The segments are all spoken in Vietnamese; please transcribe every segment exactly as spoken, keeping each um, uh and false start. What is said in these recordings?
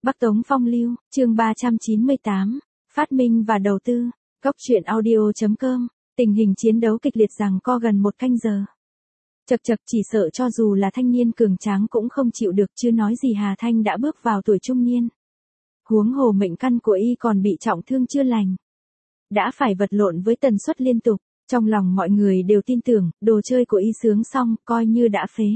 Bắc Tống Phong Lưu, chương ba trăm chín mươi tám, phát minh và đầu tư, góc truyện audio chấm com, tình hình chiến đấu kịch liệt giằng co gần một canh giờ. Chật chật chỉ sợ cho dù là thanh niên cường tráng cũng không chịu được chứ nói gì Hà Thanh đã bước vào tuổi trung niên. Huống hồ mệnh căn của y còn bị trọng thương chưa lành. Đã phải vật lộn với tần suất liên tục, trong lòng mọi người đều tin tưởng, đồ chơi của y sướng xong, coi như đã phế.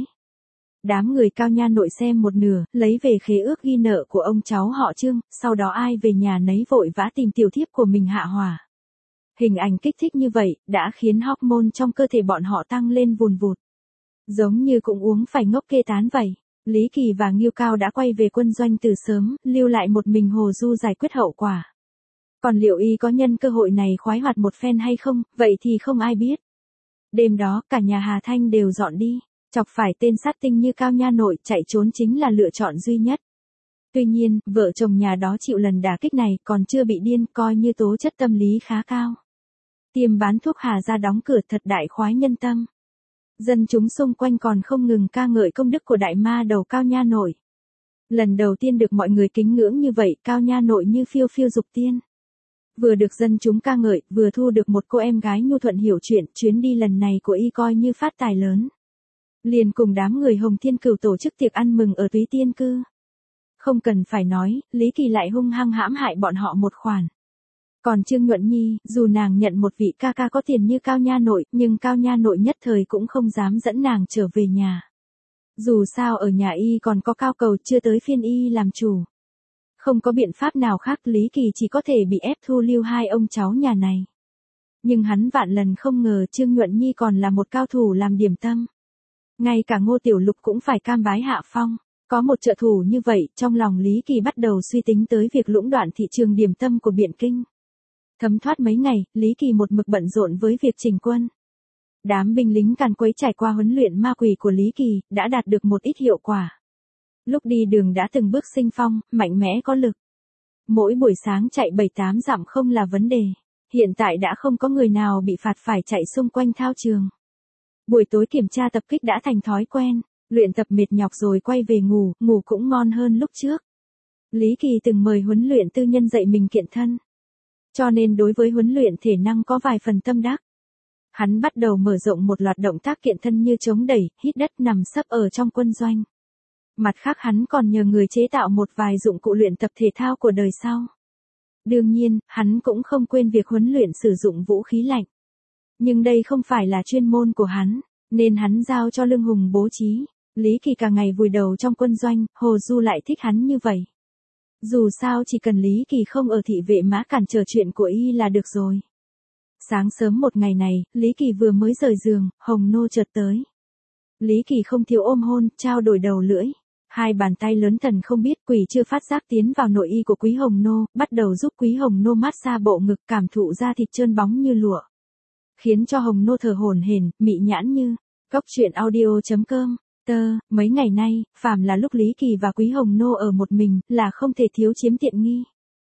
Đám người Cao Nha nội xem một nửa, lấy về khế ước ghi nợ của ông cháu họ Trương, sau đó ai về nhà nấy vội vã tìm tiểu thiếp của mình hạ hỏa. Hình ảnh kích thích như vậy, đã khiến hormone trong cơ thể bọn họ tăng lên vùn vụt. Giống như cũng uống phải ngốc kê tán vậy. Lý Kỳ và Ngưu Cao đã quay về quân doanh từ sớm, lưu lại một mình Hồ Du giải quyết hậu quả. Còn liệu y có nhân cơ hội này khoái hoạt một phen hay không, vậy thì không ai biết. Đêm đó, cả nhà Hà Thanh đều dọn đi. Chọc phải tên sát tinh như Cao Nha nội, chạy trốn chính là lựa chọn duy nhất. Tuy nhiên, vợ chồng nhà đó chịu lần đả kích này còn chưa bị điên, coi như tố chất tâm lý khá cao. Tiệm bán thuốc Hà ra đóng cửa thật đại khoái nhân tâm. Dân chúng xung quanh còn không ngừng ca ngợi công đức của đại ma đầu Cao Nha nội. Lần đầu tiên được mọi người kính ngưỡng như vậy, Cao Nha nội như phiêu phiêu dục tiên. Vừa được dân chúng ca ngợi, vừa thu được một cô em gái nhu thuận hiểu chuyện, chuyến đi lần này của y coi như phát tài lớn. Liền cùng đám người Hồng Thiên Cửu tổ chức tiệc ăn mừng ở Túy Tiên Cư. Không cần phải nói, Lý Kỳ lại hung hăng hãm hại bọn họ một khoản. Còn Trương Nhuận Nhi, dù nàng nhận một vị ca ca có tiền như Cao Nha nội, nhưng Cao Nha nội nhất thời cũng không dám dẫn nàng trở về nhà. Dù sao ở nhà y còn có Cao Cầu, chưa tới phiên y làm chủ. Không có biện pháp nào khác, Lý Kỳ chỉ có thể bị ép thu lưu hai ông cháu nhà này. Nhưng hắn vạn lần không ngờ Trương Nhuận Nhi còn là một cao thủ làm điểm tâm. Ngay cả Ngô Tiểu Lục cũng phải cam bái hạ phong. Có một trợ thủ như vậy, trong lòng Lý Kỳ bắt đầu suy tính tới việc lũng đoạn thị trường điểm tâm của Biện Kinh. Thấm thoát mấy ngày, Lý Kỳ một mực bận rộn với việc chỉnh quân. Đám binh lính càn quấy trải qua huấn luyện ma quỷ của Lý Kỳ, đã đạt được một ít hiệu quả. Lúc đi đường đã từng bước sinh phong, mạnh mẽ có lực. Mỗi buổi sáng chạy bảy tám dặm không là vấn đề. Hiện tại đã không có người nào bị phạt phải chạy xung quanh thao trường. Buổi tối kiểm tra tập kích đã thành thói quen, luyện tập mệt nhọc rồi quay về ngủ, ngủ cũng ngon hơn lúc trước. Lý Kỳ từng mời huấn luyện tư nhân dạy mình kiện thân. Cho nên đối với huấn luyện thể năng có vài phần tâm đắc. Hắn bắt đầu mở rộng một loạt động tác kiện thân như chống đẩy, hít đất, nằm sấp ở trong quân doanh. Mặt khác hắn còn nhờ người chế tạo một vài dụng cụ luyện tập thể thao của đời sau. Đương nhiên, hắn cũng không quên việc huấn luyện sử dụng vũ khí lạnh. Nhưng đây không phải là chuyên môn của hắn, nên hắn giao cho Lương Hùng bố trí. Lý Kỳ cả ngày vùi đầu trong quân doanh, Hồ Du lại thích hắn như vậy. Dù sao chỉ cần Lý Kỳ không ở thị vệ mã cản trở chuyện của y là được rồi. Sáng sớm một ngày này, Lý Kỳ vừa mới rời giường, Hồng Nô chợt tới. Lý Kỳ không thiếu ôm hôn, trao đổi đầu lưỡi. Hai bàn tay lớn thần không biết quỷ chưa phát giác tiến vào nội y của Quý Hồng Nô, bắt đầu giúp Quý Hồng Nô mát xa bộ ngực, cảm thụ da thịt trơn bóng như lụa. Khiến cho Hồng Nô thở hổn hển, mị nhãn như. Góc truyện audio chấm com. Tơ, mấy ngày nay, phàm là lúc Lý Kỳ và Quý Hồng Nô ở một mình, là không thể thiếu chiếm tiện nghi.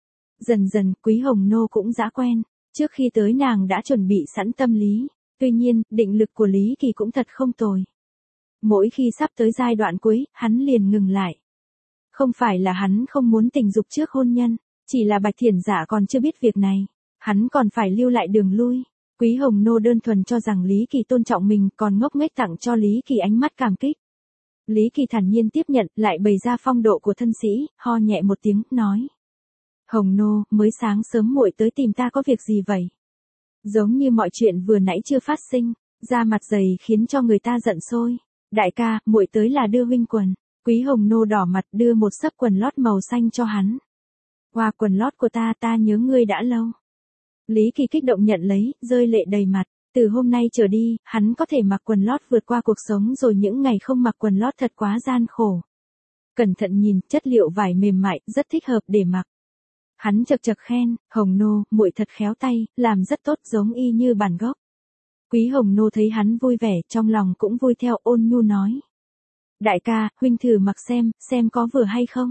Dần dần, Quý Hồng Nô cũng đã quen, trước khi tới nàng đã chuẩn bị sẵn tâm lý. Tuy nhiên, định lực của Lý Kỳ cũng thật không tồi. Mỗi khi sắp tới giai đoạn cuối, hắn liền ngừng lại. Không phải là hắn không muốn tình dục trước hôn nhân, chỉ là Bạch Thiển Dạ còn chưa biết việc này. Hắn còn phải lưu lại đường lui. Quý Hồng Nô đơn thuần cho rằng Lý Kỳ tôn trọng mình, còn ngốc nghếch tặng cho Lý Kỳ ánh mắt cảm kích. Lý Kỳ thản nhiên tiếp nhận, lại bày ra phong độ của thân sĩ, ho nhẹ một tiếng, nói. Hồng Nô, mới sáng sớm muội tới tìm ta có việc gì vậy? Giống như mọi chuyện vừa nãy chưa phát sinh, da mặt dày khiến cho người ta giận sôi. Đại ca, muội tới là đưa huynh quần. Quý Hồng Nô đỏ mặt đưa một xấp quần lót màu xanh cho hắn. Qua quần lót của ta, ta nhớ ngươi đã lâu. Lý Kỳ kích động nhận lấy, rơi lệ đầy mặt. Từ hôm nay trở đi, hắn có thể mặc quần lót vượt qua cuộc sống rồi, những ngày không mặc quần lót thật quá gian khổ. Cẩn thận nhìn, chất liệu vải mềm mại, rất thích hợp để mặc. Hắn chật chật khen, Hồng Nô, muội thật khéo tay, làm rất tốt, giống y như bản gốc. Quý Hồng Nô thấy hắn vui vẻ, trong lòng cũng vui theo, ôn nhu nói. Đại ca, huynh thử mặc xem, xem có vừa hay không.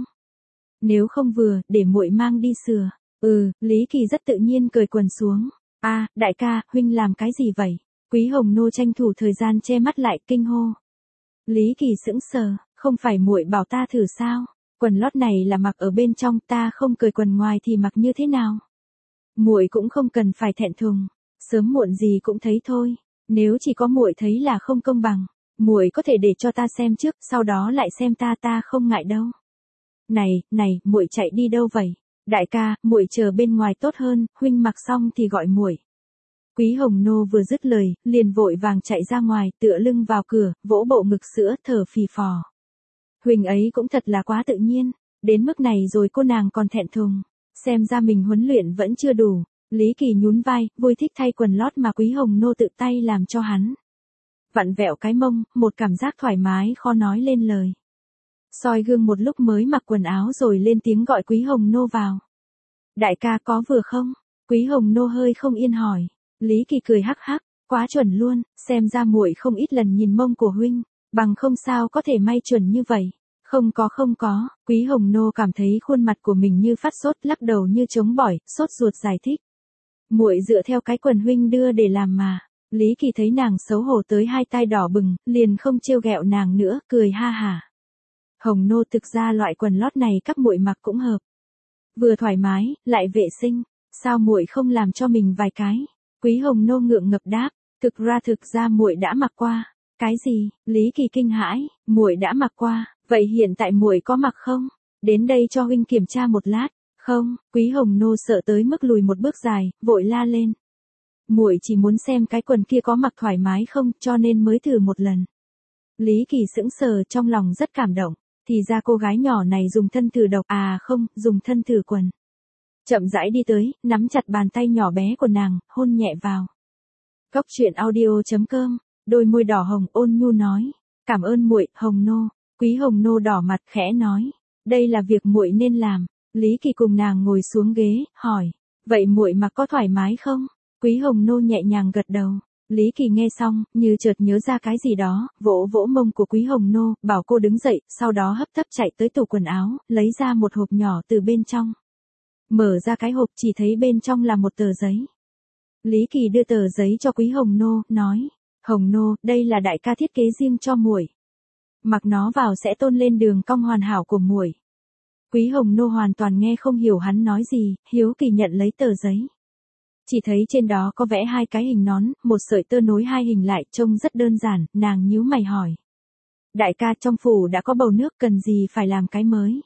Nếu không vừa, để muội mang đi sửa. Ừ, Lý Kỳ rất tự nhiên cởi quần xuống. A, à, đại ca, huynh làm cái gì vậy? Quý Hồng Nô tranh thủ thời gian che mắt lại, kinh hô. Lý Kỳ sững sờ, không phải muội bảo ta thử sao? Quần lót này là mặc ở bên trong, ta không cởi quần ngoài thì mặc như thế nào? Muội cũng không cần phải thẹn thùng, sớm muộn gì cũng thấy thôi, nếu chỉ có muội thấy là không công bằng, muội có thể để cho ta xem trước, sau đó lại xem ta, ta không ngại đâu. Này, này, muội chạy đi đâu vậy? Đại ca, muội chờ bên ngoài tốt hơn, huynh mặc xong thì gọi muội. Quý Hồng Nô vừa dứt lời, liền vội vàng chạy ra ngoài, tựa lưng vào cửa, vỗ bộ ngực sữa, thở phì phò. Huynh ấy cũng thật là quá tự nhiên, đến mức này rồi cô nàng còn thẹn thùng, xem ra mình huấn luyện vẫn chưa đủ. Lý Kỳ nhún vai, vui thích thay quần lót mà Quý Hồng Nô tự tay làm cho hắn. Vặn vẹo cái mông, một cảm giác thoải mái khó nói lên lời. Soi gương một lúc mới mặc quần áo rồi lên tiếng gọi Quý Hồng Nô vào. Đại ca có vừa không? Quý Hồng Nô hơi không yên hỏi. Lý Kỳ cười hắc hắc, quá chuẩn luôn, xem ra muội không ít lần nhìn mông của huynh, bằng không sao có thể may chuẩn như vậy. Không có không có, Quý Hồng Nô cảm thấy khuôn mặt của mình như phát sốt, lắc đầu như trống bỏi, sốt ruột giải thích. Muội dựa theo cái quần huynh đưa để làm mà. Lý Kỳ thấy nàng xấu hổ tới hai tai đỏ bừng, liền không trêu ghẹo nàng nữa, cười ha hả. Hồng Nô, thực ra loại quần lót này các muội mặc cũng hợp. Vừa thoải mái, lại vệ sinh, sao muội không làm cho mình vài cái? Quý Hồng Nô ngượng ngập đáp, thực ra thực ra muội đã mặc qua. Cái gì? Lý Kỳ kinh hãi, muội đã mặc qua, vậy hiện tại muội có mặc không? Đến đây cho huynh kiểm tra một lát. Không, Quý Hồng Nô sợ tới mức lùi một bước dài, vội la lên. Muội chỉ muốn xem cái quần kia có mặc thoải mái không, cho nên mới thử một lần. Lý Kỳ sững sờ, trong lòng rất cảm động, thì ra cô gái nhỏ này dùng thân thử độc, à không, dùng thân thử quần. Chậm rãi đi tới, nắm chặt bàn tay nhỏ bé của nàng, hôn nhẹ vào. Cốc truyện audio chấm com, đôi môi đỏ hồng ôn nhu nói, cảm ơn muội, Hồng Nô. Quý Hồng Nô đỏ mặt khẽ nói, đây là việc muội nên làm. Lý Kỳ cùng nàng ngồi xuống ghế, hỏi, vậy muội mặc có thoải mái không? Quý Hồng Nô nhẹ nhàng gật đầu. Lý Kỳ nghe xong, như chợt nhớ ra cái gì đó, vỗ vỗ mông của Quý Hồng Nô, bảo cô đứng dậy, sau đó hấp tấp chạy tới tủ quần áo, lấy ra một hộp nhỏ từ bên trong. Mở ra cái hộp chỉ thấy bên trong là một tờ giấy. Lý Kỳ đưa tờ giấy cho Quý Hồng Nô, nói, Hồng Nô, đây là đại ca thiết kế riêng cho muội. Mặc nó vào sẽ tôn lên đường cong hoàn hảo của muội. Quý Hồng Nô hoàn toàn nghe không hiểu hắn nói gì, hiếu kỳ nhận lấy tờ giấy. Chỉ thấy trên đó có vẽ hai cái hình nón, một sợi tơ nối hai hình lại, trông rất đơn giản, nàng nhíu mày hỏi. Đại ca, trong phủ đã có bầu nước, cần gì phải làm cái mới?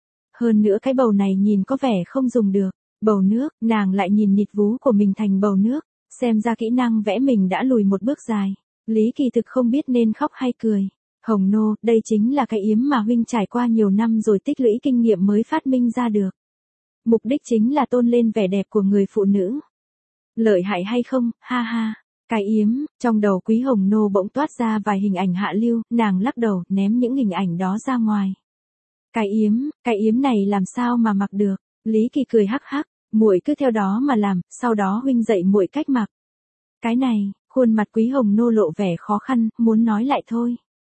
Hơn nữa cái bầu này nhìn có vẻ không dùng được. Bầu nước, nàng lại nhìn nịt vú của mình thành bầu nước, xem ra kỹ năng vẽ mình đã lùi một bước dài. Lý Kỳ thực không biết nên khóc hay cười. Hồng Nô, đây chính là cái yếm mà huynh trải qua nhiều năm rồi tích lũy kinh nghiệm mới phát minh ra được. Mục đích chính là tôn lên vẻ đẹp của người phụ nữ. Lợi hại hay không, ha ha. Cái yếm, trong đầu Quý Hồng Nô bỗng toát ra vài hình ảnh hạ lưu, nàng lắc đầu, ném những hình ảnh đó ra ngoài. Cái yếm, cái yếm này làm sao mà mặc được? Lý Kỳ cười hắc hắc, muội cứ theo đó mà làm, sau đó huynh dạy muội cách mặc. Cái này, khuôn mặt Quý Hồng Nô lộ vẻ khó khăn, muốn nói lại thôi.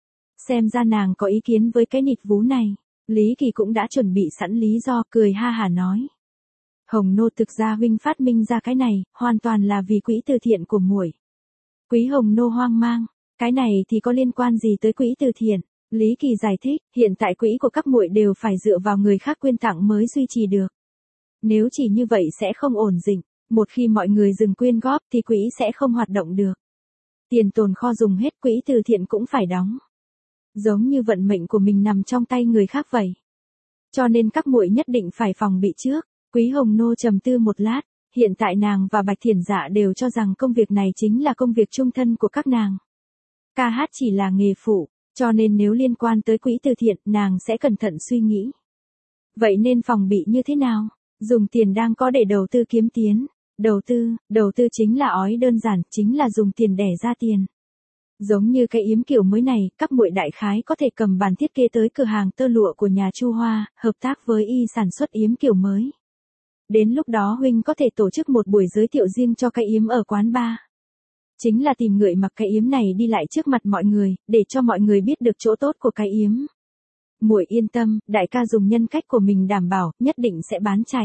Xem ra nàng có ý kiến với cái nịt vú này. Lý Kỳ cũng đã chuẩn bị sẵn lý do, cười ha hả nói. Hồng Nô, thực ra huynh phát minh ra cái này, hoàn toàn là vì quỹ từ thiện của muội. Quý Hồng Nô hoang mang, cái này thì có liên quan gì tới quỹ từ thiện? Lý Kỳ giải thích, hiện tại quỹ của các muội đều phải dựa vào người khác quyên tặng mới duy trì được. Nếu chỉ như vậy sẽ không ổn định, một khi mọi người dừng quyên góp thì quỹ sẽ không hoạt động được. Tiền tồn kho dùng hết, quỹ từ thiện cũng phải đóng. Giống như vận mệnh của mình nằm trong tay người khác vậy. Cho nên các muội nhất định phải phòng bị trước. Quý Hồng Nô trầm tư một lát, hiện tại nàng và Bạch Thiển Dạ đều cho rằng công việc này chính là công việc chung thân của các nàng. Ca hát chỉ là nghề phụ, cho nên nếu liên quan tới quỹ từ thiện, nàng sẽ cẩn thận suy nghĩ. Vậy nên phòng bị như thế nào? Dùng tiền đang có để đầu tư kiếm tiền. Đầu tư, đầu tư chính là ói đơn giản, chính là dùng tiền đẻ ra tiền. Giống như cái yếm kiểu mới này, các muội đại khái có thể cầm bản thiết kế tới cửa hàng tơ lụa của nhà Chu Hoa, hợp tác với y sản xuất yếm kiểu mới. Đến lúc đó huynh có thể tổ chức một buổi giới thiệu riêng cho cái yếm ở quán bar. Chính là tìm người mặc cái yếm này đi lại trước mặt mọi người, để cho mọi người biết được chỗ tốt của cái yếm. Muội yên tâm, đại ca dùng nhân cách của mình đảm bảo, nhất định sẽ bán chạy.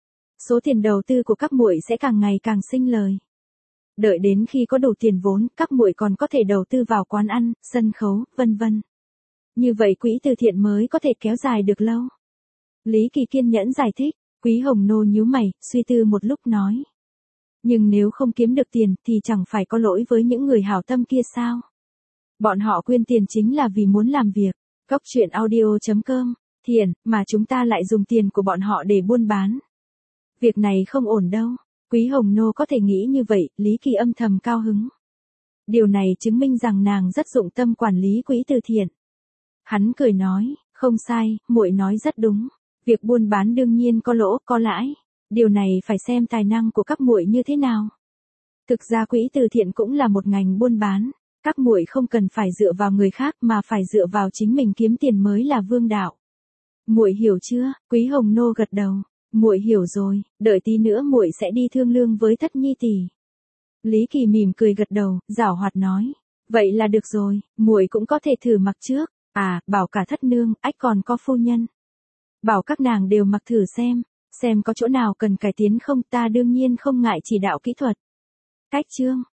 Số tiền đầu tư của các muội sẽ càng ngày càng sinh lời. Đợi đến khi có đủ tiền vốn, các muội còn có thể đầu tư vào quán ăn, sân khấu, vân vân. Như vậy quỹ từ thiện mới có thể kéo dài được lâu. Lý Kỳ kiên nhẫn giải thích, Quý Hồng Nô nhíu mày, suy tư một lúc nói. Nhưng nếu không kiếm được tiền thì chẳng phải có lỗi với những người hảo tâm kia sao? Bọn họ quyên tiền chính là vì muốn làm việc. Cốc truyện audio chấm com, thiện, mà chúng ta lại dùng tiền của bọn họ để buôn bán. Việc này không ổn đâu. Quý Hồng Nô có thể nghĩ như vậy, Lý Kỳ âm thầm cao hứng. Điều này chứng minh rằng nàng rất dụng tâm quản lý quỹ từ thiện. Hắn cười nói, không sai, muội nói rất đúng. Việc buôn bán đương nhiên có lỗ, có lãi. Điều này phải xem tài năng của các muội như thế nào. Thực ra quỹ từ thiện cũng là một ngành buôn bán. Các muội không cần phải dựa vào người khác mà phải dựa vào chính mình kiếm tiền mới là vương đạo. Muội hiểu chưa? Quý Hồng Nô gật đầu. Muội hiểu rồi, đợi tí nữa muội sẽ đi thương lượng với Thất Nhi tỷ. Lý Kỳ mỉm cười gật đầu, giảo hoạt nói, vậy là được rồi, muội cũng có thể thử mặc trước. À, bảo cả Thất nương, ách còn có phu nhân. Bảo các nàng đều mặc thử xem, xem có chỗ nào cần cải tiến không, ta đương nhiên không ngại chỉ đạo kỹ thuật. Cách chương